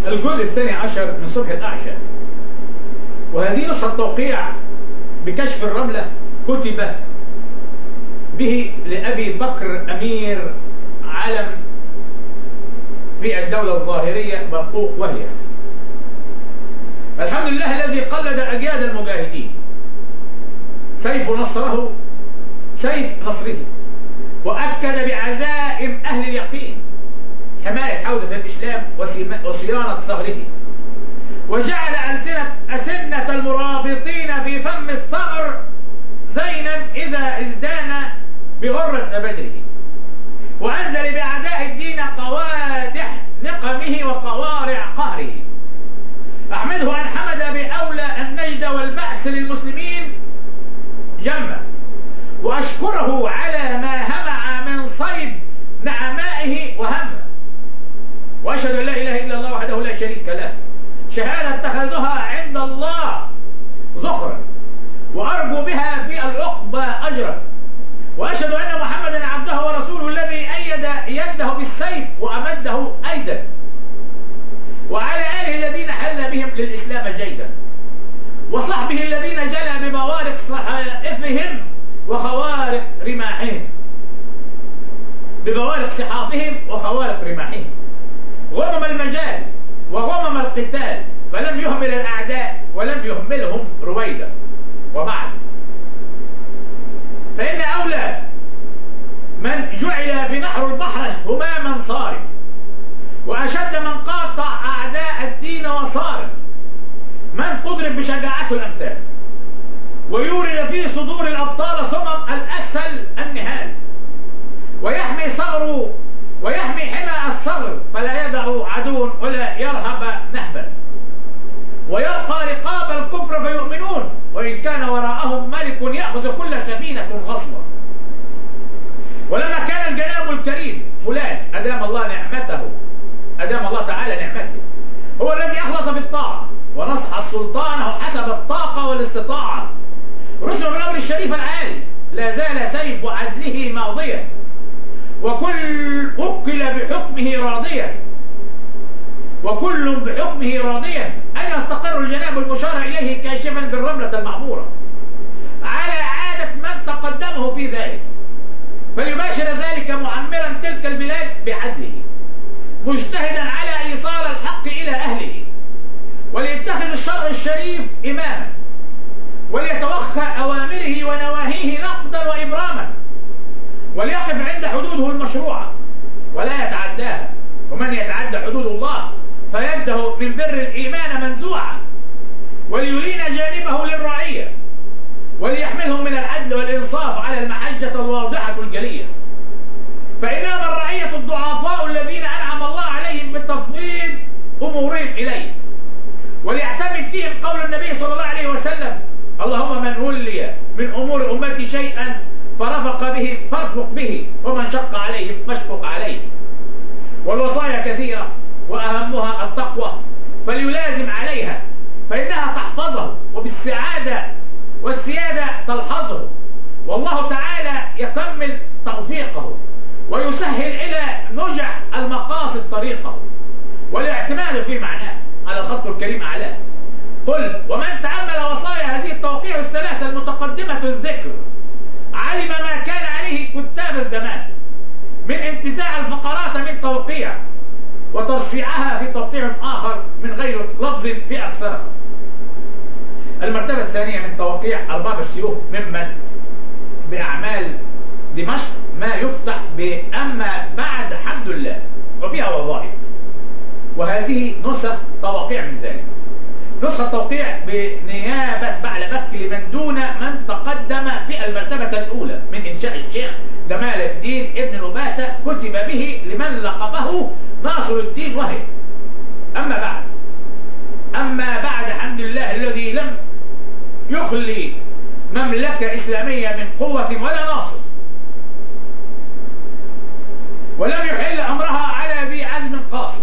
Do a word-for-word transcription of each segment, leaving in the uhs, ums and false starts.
الجزء الثاني عشر من صبح الأعشى، وهذه نسخة توقيع بكشف الرملة كتب به لأبي بكر أمير علم في الدولة الظاهرية برقوق وهي. الحمد لله الذي قلد أجياد المجاهدين، سيف نصره سيف نصره، وأكد بعزائم أهل اليقين حماية حوزة الإسلام وصيانة ثغره، وجعل ألسنة أسنة المرابطين في فم الثغر زينا إذا ازدان بغرة بدره، وأنزل بأعداء الدين قوادح نقمه وقوارع قهره. أحمده أن حمد بأولى النجد والبعث للمسلمين جمع، وأشكره على ما همع من صيد نعمائه وهمه، وأشهد أن لا إله إلا الله وحده لا شريك له شهادة اتخذها عند الله ذخرا، وأرجو بها في العقبى أجرا، وأشهد أن محمدا عبده ورسوله الذي أيد يده بالسيف وأمده أيدا، وعلى آله الذين حل بهم للإسلام جيدا، وصحبه الذين جلى ببوارق صحائفهم وخوارق رماحهم ببوارق صحافهم وخوارق رماحهم، غمم المجال وغمم القتال، فلم يهمل الأعداء ولم يهملهم رويدا. وبعد، فإن أولى من جعل في نحر البحر هماما صارم، وأشد من قاطع أعداء الدين وصارم، من تضرب بشجاعته الأمثال، ويورد في صدور الأبطال صمم الأسهل النهال، ويحمي ثغره ويحمي حمى الثغر، فلا يدع عدو ولا يرهب نهبا، ويرقى رقاب الكفر فيؤمنون، وإن كان وراءهم ملك يأخذ كل سفينة غصبا. ولما كان الجناب الكريم فلان أدام الله نعمته أدام الله تعالى نعمته هو الذي أخلص بالطاعة ونصح سلطانه حسب الطاقة والاستطاعة، رسل من الأمر الشريف العالي، لا زال سيف عدله ماضيا، وكل وكل بحكمه راضيا، وكل بحكمه راضيا أن يستقر الجناب المشار إليه كاشفا بالرملة المعمورة على عادة من تقدمه في ذلك، فليباشر ذلك معمرا تلك البلاد بعدله، مجتهدا على إيصال الحق إلى أهله، وليتخذ الشرع الشريف إماما، وليتوخى أوامره ونواهيه نقدا وإبراما، وليقف عند حدوده المشروعة ولا يتعداها، ومن يتعدى حدود الله فيده من بر الإيمان منزوعا، وليلين جانبه للرعية، وليحملهم من العدل والإنصاف على المحجة الواضحة الجلية، فإنما الرعية الضعفاء الذين أنعم الله عليهم بتفويض أمورهم إليه، وليعتمد فيهم قول النبي صلى الله عليه وسلم: اللهم من ولي من أمور أمتي شيئا فرفق به فارفق به، ومن شق عليه فاشفق عليه. والوصايا كثيرة وأهمها التقوى، فليلازم عليها فإنها تحفظه، وبالسعادة والسيادة تلحظه، والله تعالى يكمل توفيقه ويسهل إلى نجح المقاصد طريقه، والاعتماد في معناه على الخط الكريم أعلاه. قل ومن تأمل وصايا هذه التوقيع الثلاثة المتقدمة الذكر علم ما كان عليه كتاب الزمان من انتزاع الفقرات من توقيع وترفيعها في توقيع آخر من غير لفظ في أكثرها. المرتبة الثانية من توقيع أرباب السيوف ممن بأعمال دمشق ما يفتح بأما بعد حمد الله وفيها وظائف، وهذه نسخ توقيع من ذلك، نسخة توقيع بنيابة بعلبك لمن دون من تقدم في المرتبة الأولى من إنشاء الشيخ جمال الدين ابن نباتة، كتب به لمن لقبه ناصر الدين وهي. أما بعد أما بعد حمد الله الذي لم يخلي مملكة إسلامية من قوة ولا ناصر، ولم يحل أمرها على ذي عزم قاصر،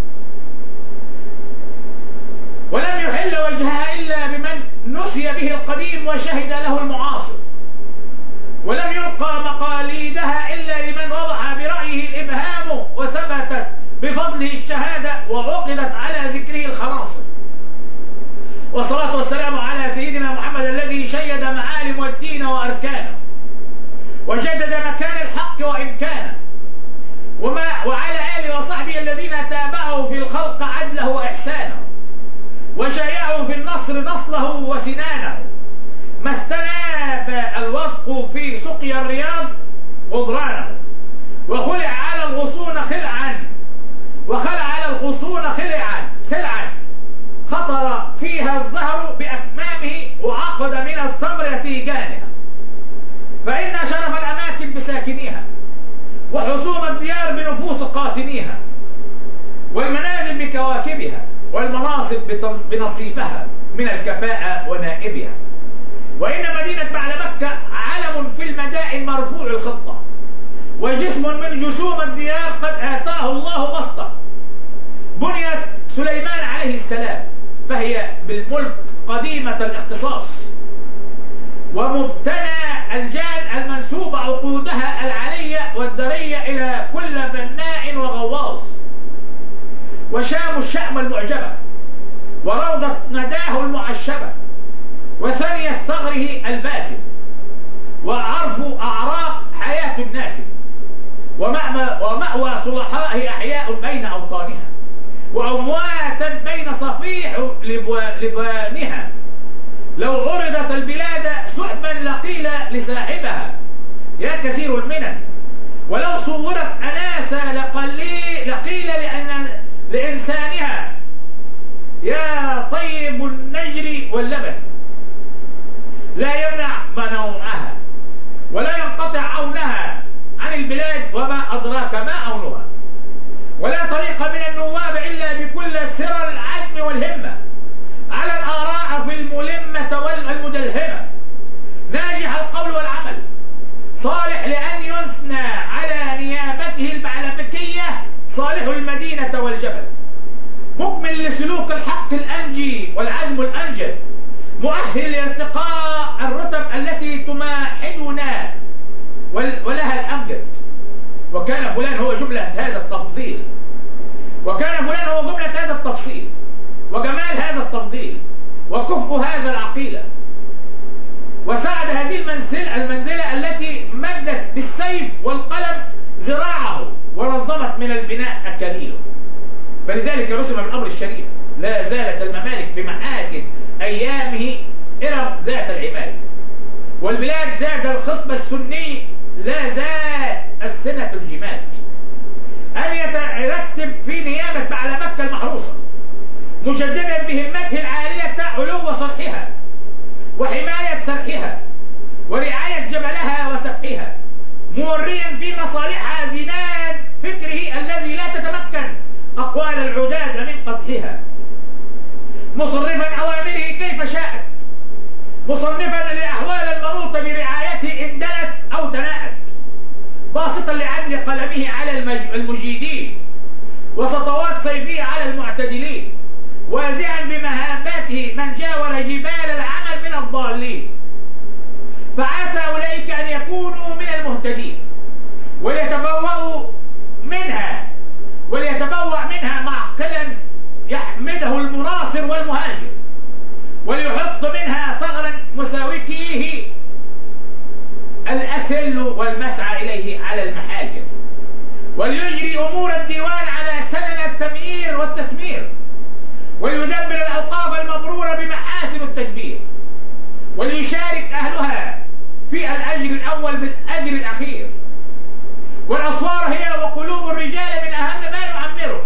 ولم يحل وجهها إلا بمن نسي به القديم وشهد له المعاصر، ولم يلقى مقاليدها إلا لمن وضع برأيه الإبهام وثبتت بفضله الشهادة وعقدت على ذي الغصون خلعا خلعا خطر فيها الزهر بأكمامه وعقد من الثمر تيجانها، فإن شرف الأماكن بساكنيها، وحصوم الديار بنفوس قاسميها، والمنازل بكواكبها، والمناصب بنصيبها من الكفاءة ونائبها. وإن مدينة بعد مكة علم في المدائن مرفوع الخطة، وجسم من جسوم الديار قد آتاه الله بسطة. بنيت سليمان عليه السلام، فهي بالملك قديمة الاختصاص، ومبتنى الجان المنسوب عقودها العلية والدرية إلى كل بناء وغواص. وشام الشأم المعجبة، وروضة نداه المعشبة، وثنية ثغره الباسم، وعرف أعراق حياة الناس، ومأوى صلحائه أحياء بين أوطانها، وأمواتا بين صفيح لبانها. لو عرضت البلاد سحبا لقيل لصاحبها يا كثير المنن، ولو صورت أناسا لقيل لأن لإنسانها يا طيب النجر واللبن. لا يمنع منوعها ولا ينقطع عونها عن البلاد، وما أدراك ما عونها. ولا طريق من النواب إلا بكل سر العزم والهمة على الآراء في الملمة والمدلهمة، ناجح القول والعمل، صالح لأن يثنى على نيابته البعلبكية، صالح المدينة والجبل، مكمل لسلوك الحق الأنجي والعزم الأنجد، مؤهل لارتقاء الرتب التي تماحدنا ولها الأمجد. وكان فلان هو جملة هذا التفضيل، وكان فلان هو جملة هذا التفصيل، وجمال هذا التفضيل، وكفء هذا العقيلة. وساعد هذه المنزلة, المنزلة التي مدت بالسيف والقلم ذراعه ونظمت من البناء أكاليله. فلذلك رسم الأمر الشريف لا زالت الممالك بمحاكم أيامه إرم ذات العماد، والبلاد ذات الخصب السني لا ذات السنة الجماد. أن يترتب في نيابة على مكة المحروسة، مجددا بهمته العالية علو سطحها وحماية سرحها ورعاية جبلها وسفحها، موريا في مصالحها زناد فكره الذي لا تتمكن أقوال العداد من قبحها، مصرفا أوامره كيف شاءت، مصنفا لأحوال المروط برعايته إن دنت أو تناءت، باسطا لعدل قلمه على المجيدين وسطوات سيفه على المعتدلين، وازعا بمهاباته من جاور جبال العمل من الضالين. فعسى أولئك أن يكونوا من المهتدين، وليتبوأوا منها وليتبوأ منها معقلا يحمده المناصر والمهاجر، وليحط منها ثغرا مساوكيه الأثل والمسعى إليه على المحاجر، وليجري أمور الديوان على سنن التميير والتثمير، وليدبر الأوقاف المبرورة بمحاسن التدبير، وليشارك أهلها في الأجر الأول بالأجر الأخير. والأصوار هي وقلوب الرجال من أهم ما يعمره،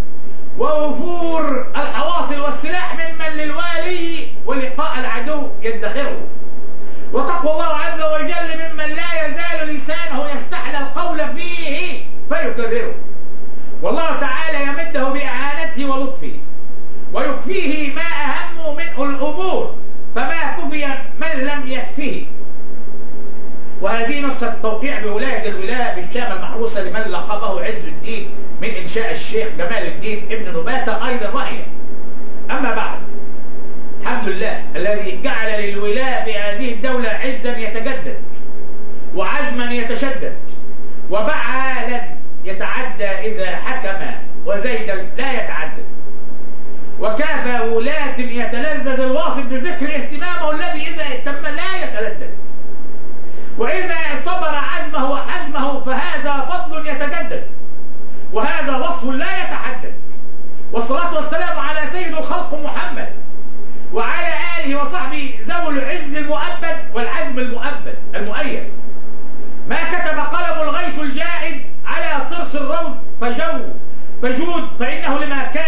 ووفور الحواصل والسلاح ممن للوالي ولقاء العدو يدخره، وتقوى الله عز وجل ممن لا يزال لسانه يستحلى القول فيه فيكرره. والله تعالى يمده بإعانته ولطفه، ويكفيه ما أهم من الأمور فما كفي من لم يكفه. وهذه نسخة التوقيع بولاية الولاية بالشام المحروسة لمن لقبه عز الدين من إنشاء الشيخ جمال الدين ابن نباتة أيضا رأيه. أما بعد، الحمد لله الذي جعل للولاية بهذه الدولة عزا يتجدد، وعزما يتشدد، وبعالا يتعدى إذا حكم، وزيدا لا يتعدد، وكافى ولاة يتلذذ الواصف بذكر اهتمامه الذي إذا اهتم لا يتلذذ، وإذا اعتبر عزمه وحزمه فهذا فضل يتجدد، وهذا وصف لا يتحدد. والصلاة والسلام على سيد الخلق محمد وعلى آله وصحبه ذوي العز المؤبد والعزم المؤبد المؤيد. ما كتب قلم الغيث الجائد على طرس الروض فجو فجود، فإنه لما كان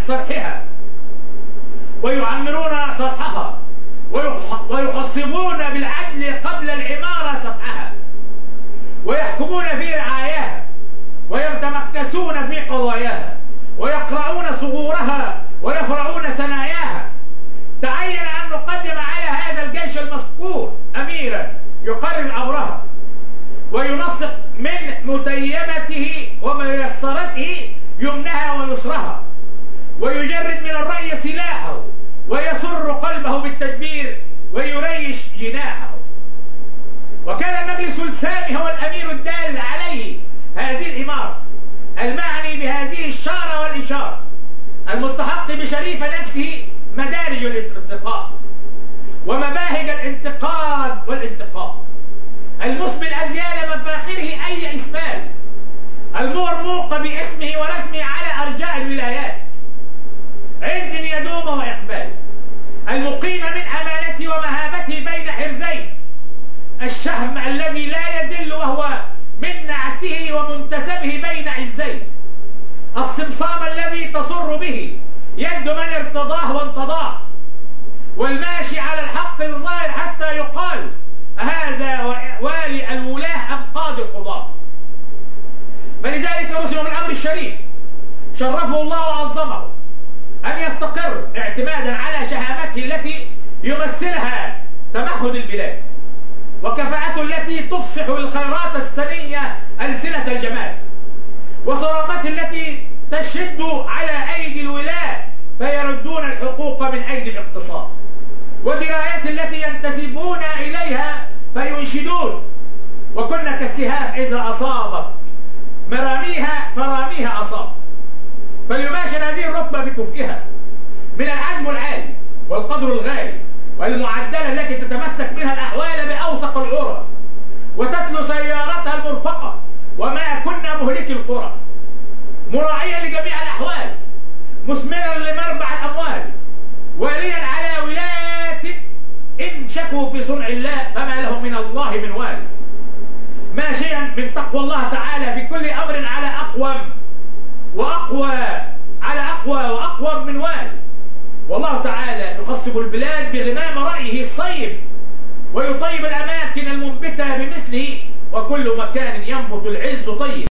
صرحها ويعمرون صرحها ويخصبون بالعدل قبل العمارة سفحها ويحكمون في رعاياها ويتمكسون في قضاياها ويقرؤون صغورها ويفرعون ثناياها. تعين أن نقدم على هذا الجيش المذكور أميرا يقرر أمرها وينسق من متيمته وميسرته يمنها ويسرها ويجرد من الرأي سلاحه ويسر قلبه بالتدبير ويريش جناحه. وكان المجلس السامي هو الأمير الدال عليه هذه الإمارة المعني بهذه الشارة والإشارة المستحق بشريف نفسه مدارج الانتقاء ومباهج الانتقاد والانتقاء المسبل أزيال مفاخره أي إسمال المرموق باسمه ورسمه على أرجاء الولايات عز يدوم وإقبال المقيم من أمانته ومهابته بين حرزين الشهم الذي لا يذل وهو من نعته ومنتسبه بين عزين الصمصام الذي تصر به يد من ارتضاه وانتضاه والماشي على الحق الظاهر حتى يقال هذا والي الولاه أم قاضي القضاة. فلذلك رسم بالأمر الشريف شرفه الله وعظمه أن يستقر اعتمادا على شهامته التي يمثلها تمهد البلاد وكفاءته التي تفصح الخيرات السنية ألسنة الجمال وصرامته التي تشد على أيدي الولاة فيردون الحقوق من أيدي الاقتصاد ودرايته التي ينتسبون إليها فينشدون وكنا كالسهام إذا أصابت مراميها فراميها أصاب. فليباشر هذه الرتبة بكفئها من العزم العالي والقدر الغالي والمعدلة التي تتمسك بها الأحوال بأوثق العرى وتتلو سيارتها المرفقة وما كنا مهلك القرى مراعيا لجميع الأحوال مثمرا لمربع الأموال واليا على ولاية إن شكوا في صنع الله فما لهم من الله من وال ماشيا من تقوى الله تعالى في كل أمر على أقوم وأقوى على أقوى وأقوى من وال والله تعالى يخصب البلاد بغمام رأيه الصيب ويطيب الأماكن المنبتة بمثله وكل مكان ينبت العز طيب.